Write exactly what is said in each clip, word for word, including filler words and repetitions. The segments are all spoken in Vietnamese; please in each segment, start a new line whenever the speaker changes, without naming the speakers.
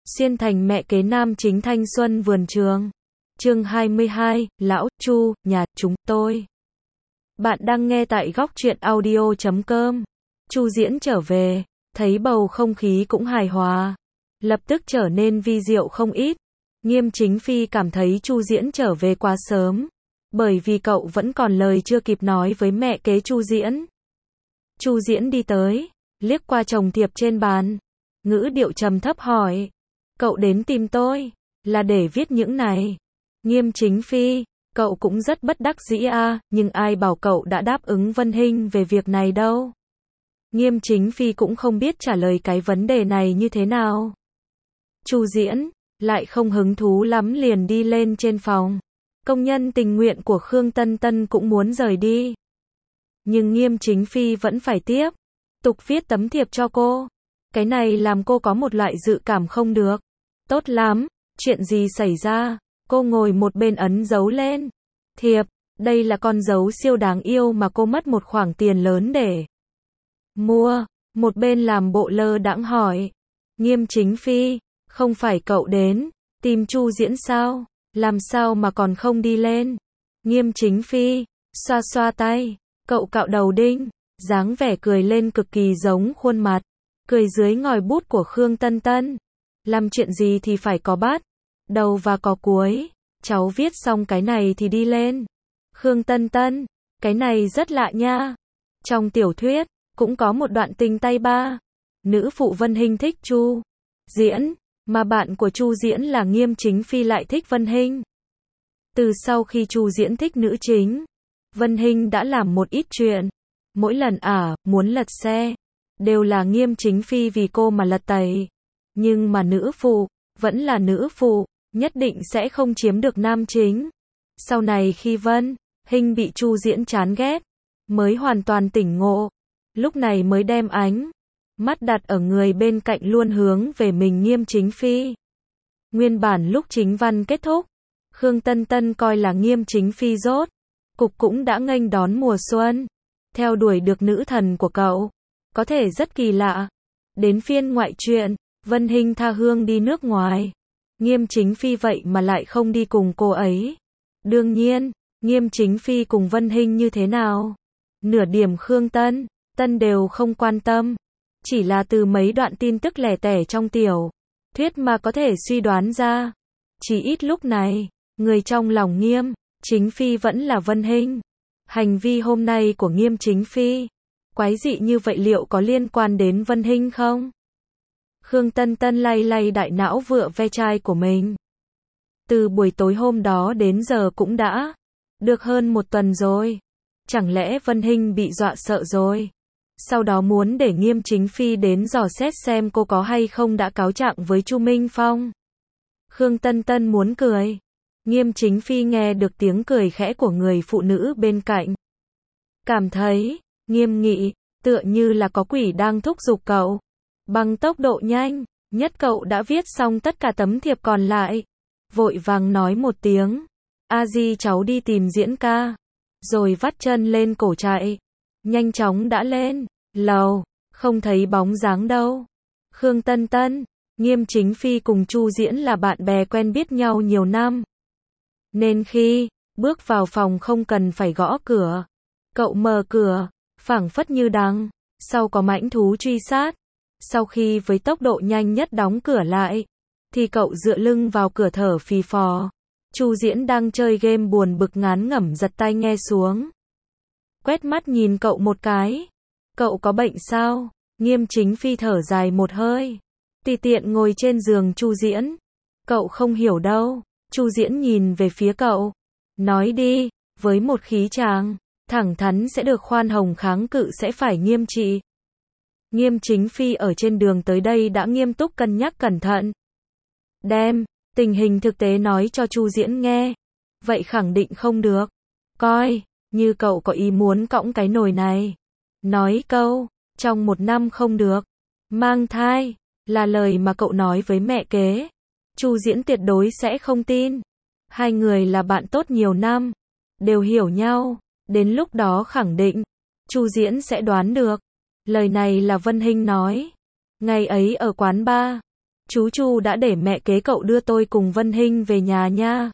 Xuyên thành mẹ kế nam chính thanh xuân vườn trường. Chương hai mươi hai, Lão Chu, nhà chúng tôi. Bạn đang nghe tại góc truyện audio chấm com. Chu Diễn trở về, thấy bầu không khí cũng hài hòa, lập tức trở nên vi diệu không ít. Nghiêm Chính Phi cảm thấy Chu Diễn trở về quá sớm, bởi vì cậu vẫn còn lời chưa kịp nói với mẹ kế Chu Diễn. Chu Diễn đi tới, liếc qua chồng thiệp trên bàn, ngữ điệu trầm thấp hỏi: "Cậu đến tìm tôi, là để viết những này?" Nghiêm Chính Phi: "Cậu cũng rất bất đắc dĩ a, nhưng ai bảo cậu đã đáp ứng Vân Hinh về việc này đâu." Nghiêm Chính Phi cũng không biết trả lời cái vấn đề này như thế nào. Chu Diễn lại không hứng thú lắm liền đi lên trên phòng. Công nhân tình nguyện của Khương Tân Tân cũng muốn rời đi, nhưng Nghiêm Chính Phi vẫn phải tiếp tục viết tấm thiệp cho cô. Cái này làm cô có một loại dự cảm không được tốt lắm. Chuyện gì xảy ra? Cô ngồi một bên ấn dấu lên thiệp. Đây là con dấu siêu đáng yêu mà cô mất một khoản tiền lớn để mua. Một bên làm bộ lơ đãng hỏi: "Nghiêm Chính Phi, không phải cậu đến tìm Chu Diễn sao? Làm sao mà còn không đi lên?" Nghiêm Chính Phi xoa xoa tay, cậu cạo đầu đinh, dáng vẻ cười lên cực kỳ giống khuôn mặt cười dưới ngòi bút của Khương Tân Tân. "Làm chuyện gì thì phải có bắt đầu và có cuối. Cháu viết xong cái này thì đi lên." Khương Tân Tân: "Cái này rất lạ nha. Trong tiểu thuyết cũng có một đoạn tình tay ba. Nữ phụ Vân Hinh thích Chu Diễn, mà bạn của Chu Diễn là Nghiêm Chính Phi lại thích Vân Hinh. Từ sau khi Chu Diễn thích nữ chính, Vân Hinh đã làm một ít chuyện. Mỗi lần ả à, muốn lật xe, đều là Nghiêm Chính Phi vì cô mà lật tẩy. Nhưng mà nữ phụ, vẫn là nữ phụ, nhất định sẽ không chiếm được nam chính. Sau này khi Vân Hinh bị Chu Diễn chán ghét, mới hoàn toàn tỉnh ngộ. Lúc này mới đem ánh mắt đặt ở người bên cạnh luôn hướng về mình Nghiêm Chính Phi. Nguyên bản lúc chính văn kết thúc, Khương Tân Tân coi là Nghiêm Chính Phi rốt cục cũng đã nghênh đón mùa xuân, theo đuổi được nữ thần của cậu. Có thể rất kỳ lạ, đến phiên ngoại truyện, Vân Hinh tha hương đi nước ngoài, Nghiêm Chính Phi vậy mà lại không đi cùng cô ấy. Đương nhiên, Nghiêm Chính Phi cùng Vân Hinh như thế nào, nửa điểm Khương Tân Tân đều không quan tâm. Chỉ là từ mấy đoạn tin tức lẻ tẻ trong tiểu thuyết mà có thể suy đoán ra. Chỉ ít lúc này, người trong lòng Nghiêm Chính Phi vẫn là Vân Hinh. Hành vi hôm nay của Nghiêm Chính Phi quái dị như vậy liệu có liên quan đến Vân Hinh không? Khương Tân Tân lay lay đại não vựa ve chai của mình. Từ buổi tối hôm đó đến giờ cũng đã được hơn một tuần rồi. Chẳng lẽ Vân Hinh bị dọa sợ rồi? Sau đó muốn để Nghiêm Chính Phi đến dò xét xem cô có hay không đã cáo trạng với Chu Minh Phong. Khương Tân Tân muốn cười. Nghiêm Chính Phi nghe được tiếng cười khẽ của người phụ nữ bên cạnh, cảm thấy nghiêm nghị, tựa như là có quỷ đang thúc giục cậu. Bằng tốc độ nhanh nhất cậu đã viết xong tất cả tấm thiệp còn lại, vội vàng nói một tiếng: "A Di cháu đi tìm Diễn ca." Rồi vắt chân lên cổ chạy. Nhanh chóng đã lên lầu, không thấy bóng dáng đâu. Khương Tân Tân, Nghiêm Chính Phi cùng Chu Diễn là bạn bè quen biết nhau nhiều năm, nên khi bước vào phòng không cần phải gõ cửa. Cậu mở cửa, phảng phất như đằng sau có mãnh thú truy sát. Sau khi với tốc độ nhanh nhất đóng cửa lại, thì cậu dựa lưng vào cửa thở phì phò. Chu Diễn đang chơi game buồn bực ngán ngẩm giật tai nghe xuống, quét mắt nhìn cậu một cái. "Cậu có bệnh sao?" Nghiêm Chính Phi thở dài một hơi, tùy tiện ngồi trên giường Chu Diễn. "Cậu không hiểu đâu." Chu Diễn nhìn về phía cậu, nói đi, với một khí tràng thẳng thắn sẽ được khoan hồng kháng cự sẽ phải nghiêm trị. Nghiêm Chính Phi ở trên đường tới đây đã nghiêm túc cân nhắc cẩn thận, đem tình hình thực tế nói cho Chu Diễn nghe. Vậy khẳng định không được. Coi như cậu có ý muốn cõng cái nồi này. Nói câu, trong một năm không được mang thai, là lời mà cậu nói với mẹ kế. Chu Diễn tuyệt đối sẽ không tin. Hai người là bạn tốt nhiều năm, đều hiểu nhau. Đến lúc đó khẳng định, Chu Diễn sẽ đoán được. Lời này là Vân Hinh nói. Ngày ấy ở quán bar, chú Chu đã để mẹ kế cậu đưa tôi cùng Vân Hinh về nhà nha.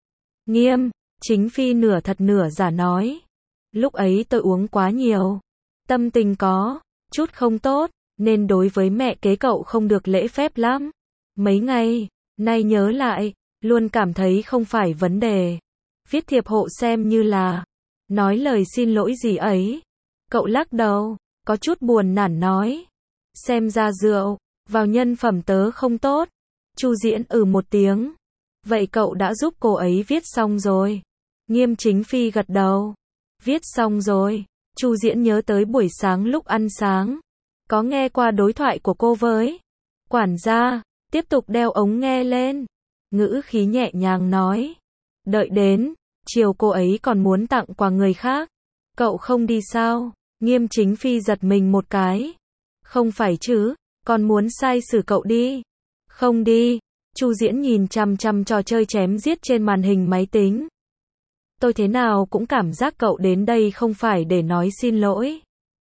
Nghiêm Chính Phi nửa thật nửa giả nói. Lúc ấy tôi uống quá nhiều. Tâm tình có chút không tốt, nên đối với mẹ kế cậu không được lễ phép lắm. Mấy ngày nay nhớ lại, luôn cảm thấy không phải vấn đề. Viết thiệp hộ xem như là nói lời xin lỗi gì ấy. Cậu lắc đầu, có chút buồn nản nói. Xem ra rượu vào nhân phẩm tớ không tốt. Chu Diễn ừ một tiếng. Vậy cậu đã giúp cô ấy viết xong rồi? Nghiêm Chính Phi gật đầu. Viết xong rồi. Chu Diễn nhớ tới buổi sáng lúc ăn sáng. Có nghe qua đối thoại của cô với quản gia, tiếp tục đeo ống nghe lên. Ngữ khí nhẹ nhàng nói. Đợi đến chiều cô ấy còn muốn tặng quà người khác. Cậu không đi sao? Nghiêm Chính Phi giật mình một cái. Không phải chứ, còn muốn sai xử cậu đi. Không đi. Chu Diễn nhìn chằm chằm trò chơi chém giết trên màn hình máy tính. Tôi thế nào cũng cảm giác cậu đến đây không phải để nói xin lỗi.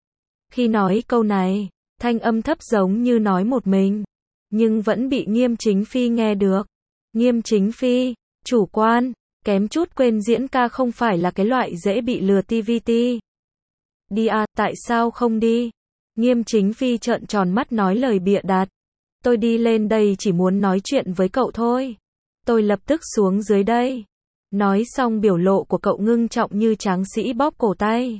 Khi nói câu này, thanh âm thấp giống như nói một mình, nhưng vẫn bị Nghiêm Chính Phi nghe được. Nghiêm Chính Phi, chủ quan, kém chút quên diễn ca không phải là cái loại dễ bị lừa tê vê tê. Đi à, tại sao không đi? Nghiêm Chính Phi trợn tròn mắt nói lời bịa đặt. Tôi đi lên đây chỉ muốn nói chuyện với cậu thôi. Tôi lập tức xuống dưới đây. Nói xong biểu lộ của cậu ngưng trọng như tráng sĩ bóp cổ tay.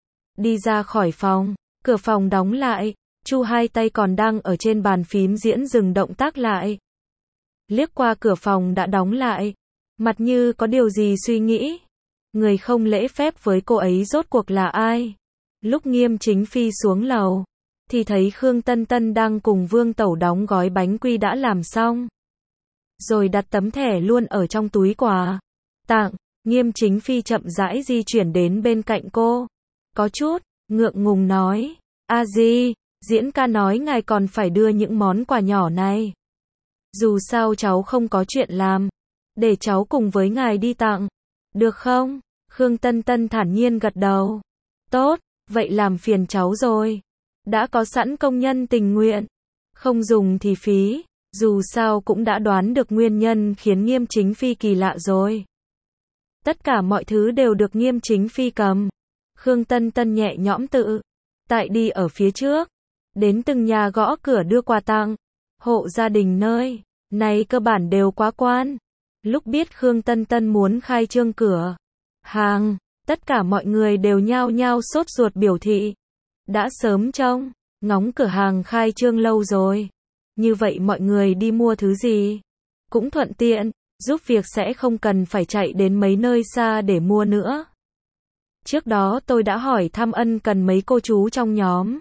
Đi ra khỏi phòng, cửa phòng đóng lại, Chu hai tay còn đang ở trên bàn phím diễn dừng động tác lại. Liếc qua cửa phòng đã đóng lại, mặt như có điều gì suy nghĩ. Người không lễ phép với cô ấy rốt cuộc là ai? Lúc Nghiêm Chính Phi xuống lầu, thì thấy Khương Tân Tân đang cùng Vương Tẩu đóng gói bánh quy đã làm xong. Rồi đặt tấm thẻ luôn ở trong túi quà tặng. Nghiêm Chính Phi chậm rãi di chuyển đến bên cạnh cô. Có chút ngượng ngùng nói. A Di, diễn ca nói ngài còn phải đưa những món quà nhỏ này. Dù sao cháu không có chuyện làm. Để cháu cùng với ngài đi tặng. Được không? Khương Tân Tân thản nhiên gật đầu. Tốt, vậy làm phiền cháu rồi. Đã có sẵn công nhân tình nguyện. Không dùng thì phí. Dù sao cũng đã đoán được nguyên nhân khiến Nghiêm Chính Phi kỳ lạ rồi. Tất cả mọi thứ đều được Nghiêm Chính Phi cầm. Khương Tân Tân nhẹ nhõm tự tại đi ở phía trước. Đến từng nhà gõ cửa đưa quà tặng. Hộ gia đình nơi này cơ bản đều quá quan. Lúc biết Khương Tân Tân muốn khai trương cửa hàng, tất cả mọi người đều nhao nhao sốt ruột biểu thị. Đã sớm trông ngóng cửa hàng khai trương lâu rồi. Như vậy mọi người đi mua thứ gì cũng thuận tiện, giúp việc sẽ không cần phải chạy đến mấy nơi xa để mua nữa. Trước đó tôi đã hỏi thăm ân cần mấy cô chú trong nhóm.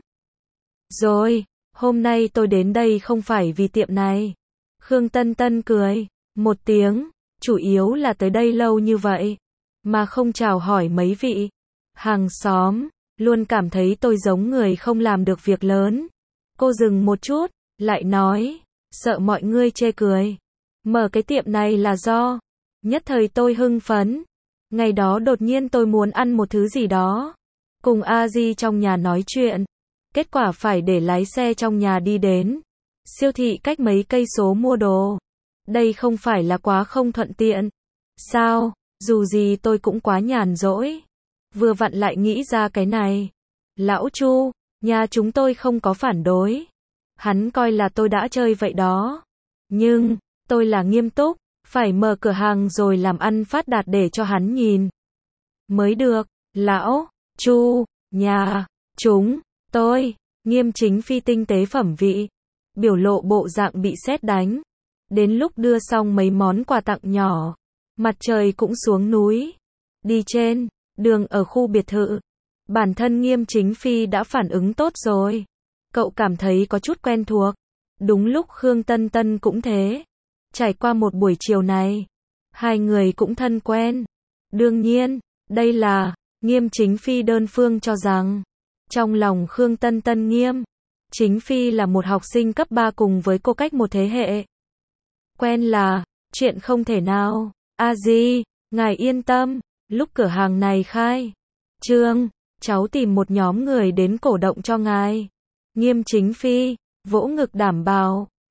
Rồi, hôm nay tôi đến đây không phải vì tiệm này. Khương Tân Tân cười một tiếng, chủ yếu là tới đây lâu như vậy, mà không chào hỏi mấy vị hàng xóm, luôn cảm thấy tôi giống người không làm được việc lớn. Cô dừng một chút, lại nói, sợ mọi người chê cười. Mở cái tiệm này là do, nhất thời tôi hưng phấn. Ngày đó đột nhiên tôi muốn ăn một thứ gì đó. Cùng A Di trong nhà nói chuyện. Kết quả phải để lái xe trong nhà đi đến siêu thị cách mấy cây số mua đồ. Đây không phải là quá không thuận tiện. Sao, dù gì tôi cũng quá nhàn rỗi. Vừa vặn lại nghĩ ra cái này. Lão Chu, nhà chúng tôi không có phản đối. Hắn coi là tôi đã chơi vậy đó. Nhưng, tôi là nghiêm túc, phải mở cửa hàng rồi làm ăn phát đạt để cho hắn nhìn. Mới được, lão Chu, nhà chúng tôi, Nghiêm Chính Phi tinh tế phẩm vị. Biểu lộ bộ dạng bị sét đánh. Đến lúc đưa xong mấy món quà tặng nhỏ, mặt trời cũng xuống núi. Đi trên đường ở khu biệt thự. Bản thân Nghiêm Chính Phi đã phản ứng tốt rồi. Cậu cảm thấy có chút quen thuộc. Đúng lúc Khương Tân Tân cũng thế. Trải qua một buổi chiều này, hai người cũng thân quen. Đương nhiên, đây là Nghiêm Chính Phi đơn phương cho rằng. Trong lòng Khương Tân Tân Nghiêm Chính Phi là một học sinh cấp ba cùng với cô cách một thế hệ. Quen là chuyện không thể nào. A Di, ngài yên tâm, lúc cửa hàng này khai trương, cháu tìm một nhóm người đến cổ động cho ngài. Nghiêm Chính Phi vỗ ngực đảm bảo.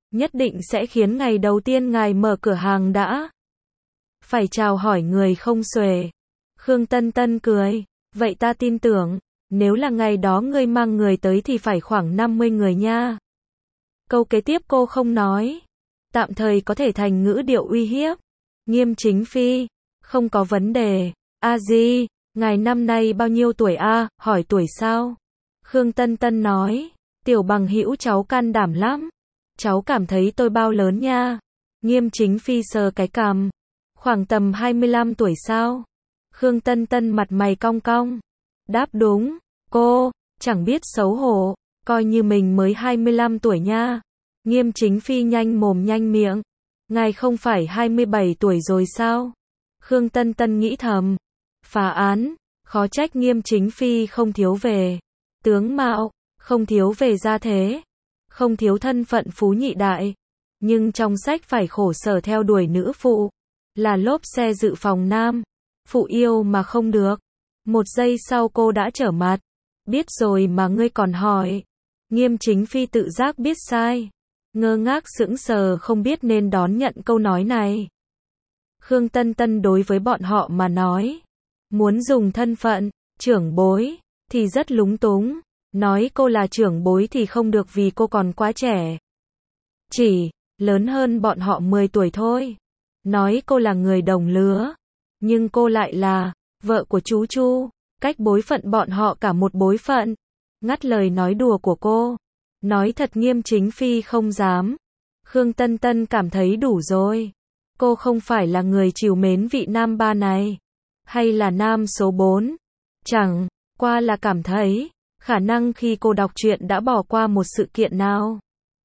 nhất định sẽ khiến ngày đầu tiên ngài mở cửa hàng đã phải chào hỏi người không xuể. Khương Tân Tân cười, vậy ta tin tưởng, nếu là ngày đó ngươi mang người tới thì phải khoảng năm mươi người nha. Câu kế tiếp cô không nói, tạm thời có thể thành ngữ điệu uy hiếp. Nghiêm Chính Phi, không có vấn đề. A Di, ngài năm nay bao nhiêu tuổi a? Hỏi tuổi sao? Khương Tân Tân nói, tiểu bằng hữu cháu can đảm lắm. Cháu cảm thấy tôi bao lớn nha? Nghiêm Chính Phi sờ cái cằm, khoảng tầm hai mươi lăm tuổi sao? Khương Tân Tân mặt mày cong cong, đáp đúng. Cô, chẳng biết xấu hổ, coi như mình mới hai mươi lăm tuổi nha. Nghiêm Chính Phi nhanh mồm nhanh miệng, ngài không phải hai mươi bảy tuổi rồi sao? Khương Tân Tân nghĩ thầm, phá án, khó trách Nghiêm Chính Phi không thiếu về tướng mạo, không thiếu về gia thế, không thiếu thân phận phú nhị đại, nhưng trong sách phải khổ sở theo đuổi nữ phụ, là lốp xe dự phòng nam, phụ yêu mà không được. Một giây sau cô đã trở mặt, biết rồi mà ngươi còn hỏi. Nghiêm Chính Phi tự giác biết sai, ngơ ngác sững sờ không biết nên đón nhận câu nói này. Khương Tân Tân đối với bọn họ mà nói, muốn dùng thân phận trưởng bối thì rất lúng túng, nói cô là trưởng bối thì không được vì cô còn quá trẻ, chỉ lớn hơn bọn họ mười tuổi thôi. Nói cô là người đồng lứa, nhưng cô lại là vợ của chú Chu, cách bối phận bọn họ cả một bối phận. Ngắt lời nói đùa của cô, nói thật Nghiêm Chính Phi không dám. Khương Tân Tân cảm thấy đủ rồi. Cô không phải là người trìu mến vị nam ba này, hay là nam số bốn. Chẳng qua là cảm thấy, khả năng khi cô đọc truyện đã bỏ qua một sự kiện nào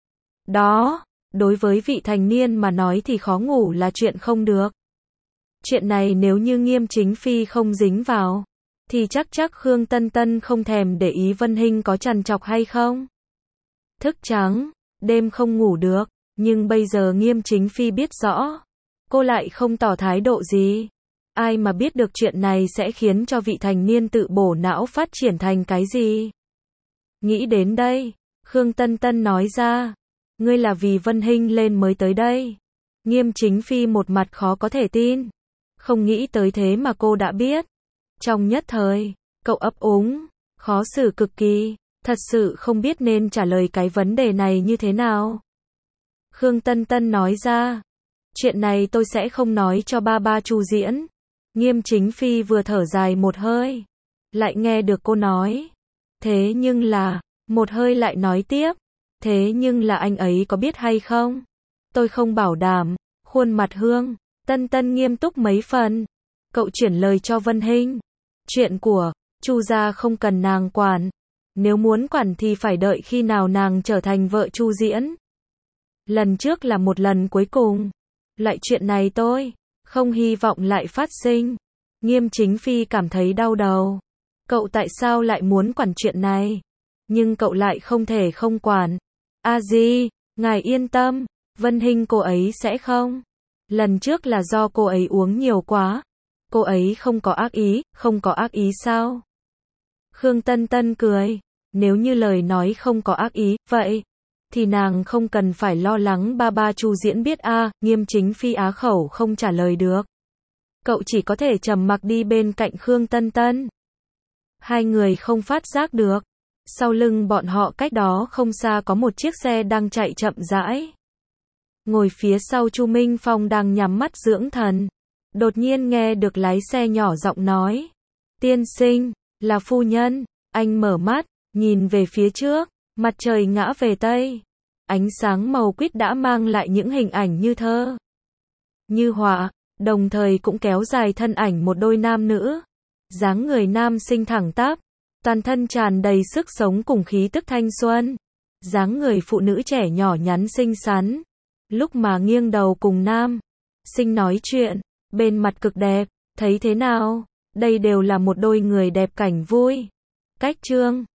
đó, đối với vị thành niên mà nói thì khó ngủ là chuyện không được. Chuyện này nếu như Nghiêm Chính Phi không dính vào, thì chắc chắc Khương Tân Tân không thèm để ý Vân Hinh có trằn trọc hay không. Thức trắng, đêm không ngủ được, nhưng bây giờ Nghiêm Chính Phi biết rõ, cô lại không tỏ thái độ gì. Ai mà biết được chuyện này sẽ khiến cho vị thành niên tự bổ não phát triển thành cái gì. Nghĩ đến đây, Khương Tân Tân nói ra, ngươi là vì Vân Hinh lên mới tới đây. Nghiêm Chính Phi một mặt khó có thể tin, không nghĩ tới thế mà cô đã biết. Trong nhất thời, cậu ấp úng, khó xử cực kỳ, thật sự không biết nên trả lời cái vấn đề này như thế nào. Khương Tân Tân nói ra, chuyện này tôi sẽ không nói cho ba ba Chu Diễn. Nghiêm Chính Phi vừa thở dài một hơi, lại nghe được cô nói, thế nhưng là, một hơi lại nói tiếp, thế nhưng là anh ấy có biết hay không? Tôi không bảo đảm. Khuôn mặt Hương Tân Tân nghiêm túc mấy phần. Cậu chuyển lời cho Vân Hinh, chuyện của Chu gia không cần nàng quản, nếu muốn quản thì phải đợi khi nào nàng trở thành vợ Chu Diễn. Lần trước là một lần cuối cùng, loại chuyện này tôi không hy vọng lại phát sinh. Nghiêm Chính Phi cảm thấy đau đầu. Cậu tại sao lại muốn quản chuyện này? Nhưng cậu lại không thể không quản. A Di, ngài yên tâm, Vân Hinh cô ấy sẽ không. Lần trước là do cô ấy uống nhiều quá. Cô ấy không có ác ý, không có ác ý sao? Khương Tân Tân cười, nếu như lời nói không có ác ý, vậy thì nàng không cần phải lo lắng ba ba Chu Diễn biết a. À, Nghiêm Chính Phi á khẩu không trả lời được. Cậu chỉ có thể trầm mặc đi bên cạnh Khương Tân Tân. Hai người không phát giác được, sau lưng bọn họ cách đó không xa có một chiếc xe đang chạy chậm rãi. Ngồi phía sau Chu Minh Phong đang nhắm mắt dưỡng thần, đột nhiên nghe được lái xe nhỏ giọng nói, tiên sinh, là phu nhân. Anh mở mắt, nhìn về phía trước, mặt trời ngã về Tây. Ánh sáng màu quýt đã mang lại những hình ảnh như thơ, như họa, đồng thời cũng kéo dài thân ảnh một đôi nam nữ. Dáng người nam sinh thẳng tắp, toàn thân tràn đầy sức sống cùng khí tức thanh xuân. Dáng người phụ nữ trẻ nhỏ nhắn xinh xắn, lúc mà nghiêng đầu cùng nam sinh nói chuyện, bên mặt cực đẹp. Thấy thế nào? Đây đều là một đôi người đẹp cảnh vui. Cách chương